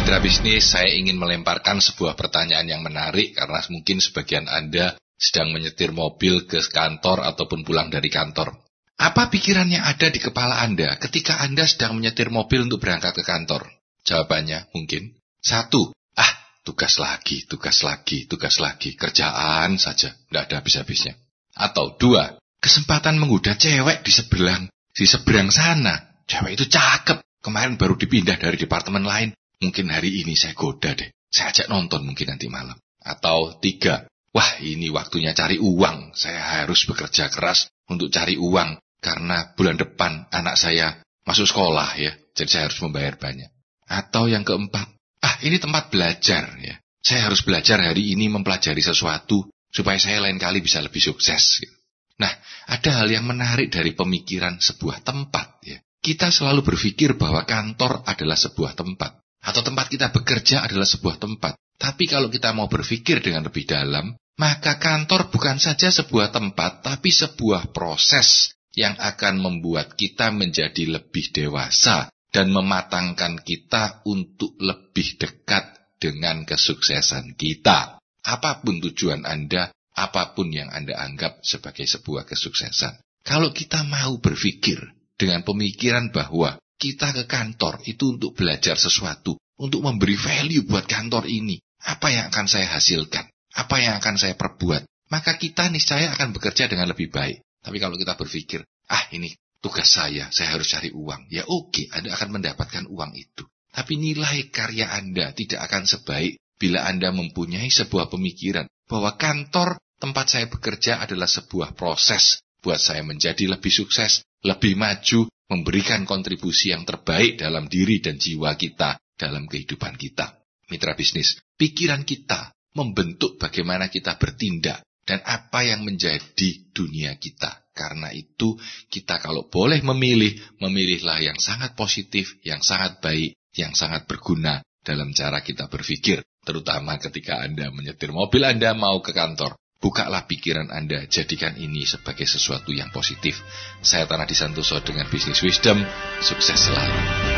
Mitra bisnis, saya ingin melemparkan sebuah pertanyaan yang menarik karena mungkin sebagian Anda sedang menyetir mobil ke kantor ataupun pulang dari kantor. Apa pikiran yang ada di kepala Anda ketika Anda sedang menyetir mobil untuk berangkat ke kantor? Jawabannya mungkin 1. Tugas lagi, kerjaan saja, tidak ada habis-habisnya. Atau 2, kesempatan menggoda cewek di seberang sana. Cewek itu cakep, kemarin baru dipindah dari departemen lain. Mungkin hari ini saya goda deh, saya ajak nonton mungkin nanti malam. Atau 3, ini waktunya cari uang, saya harus bekerja keras untuk cari uang. Karena bulan depan anak saya masuk sekolah ya, jadi saya harus membayar banyak. Atau yang keempat, ini tempat belajar ya. Saya harus belajar hari ini mempelajari sesuatu supaya saya lain kali bisa lebih sukses. Nah, ada hal yang menarik dari pemikiran sebuah tempat ya. Kita selalu berpikir bahwa kantor adalah sebuah tempat atau tempat kita bekerja adalah sebuah tempat. Tapi kalau kita mau berpikir dengan lebih dalam, maka kantor bukan saja sebuah tempat, tapi sebuah proses yang akan membuat kita menjadi lebih dewasa dan mematangkan kita untuk lebih dekat dengan kesuksesan kita. Apapun tujuan Anda, apapun yang Anda anggap sebagai sebuah kesuksesan. Kalau kita mau berpikir dengan pemikiran bahwa kita ke kantor itu untuk belajar sesuatu, untuk memberi value buat kantor ini, apa yang akan saya hasilkan, apa yang akan saya perbuat, maka kita niscaya akan bekerja dengan lebih baik. Tapi kalau kita berpikir, ini tugas saya harus cari uang. Ya oke, Anda akan mendapatkan uang itu. Tapi nilai karya Anda tidak akan sebaik bila Anda mempunyai sebuah pemikiran bahwa kantor tempat saya bekerja adalah sebuah proses buat saya menjadi lebih sukses, lebih maju, memberikan kontribusi yang terbaik dalam diri dan jiwa kita, dalam kehidupan kita. Mitra bisnis, pikiran kita membentuk bagaimana kita bertindak dan apa yang menjadi dunia kita. Karena itu, kita kalau boleh memilihlah yang sangat positif, yang sangat baik, yang sangat berguna dalam cara kita berpikir. Terutama ketika Anda menyetir mobil Anda mau ke kantor. Bukalah pikiran Anda, jadikan ini sebagai sesuatu yang positif. Saya Tanah Disantoso dengan Business Wisdom, sukses selalu.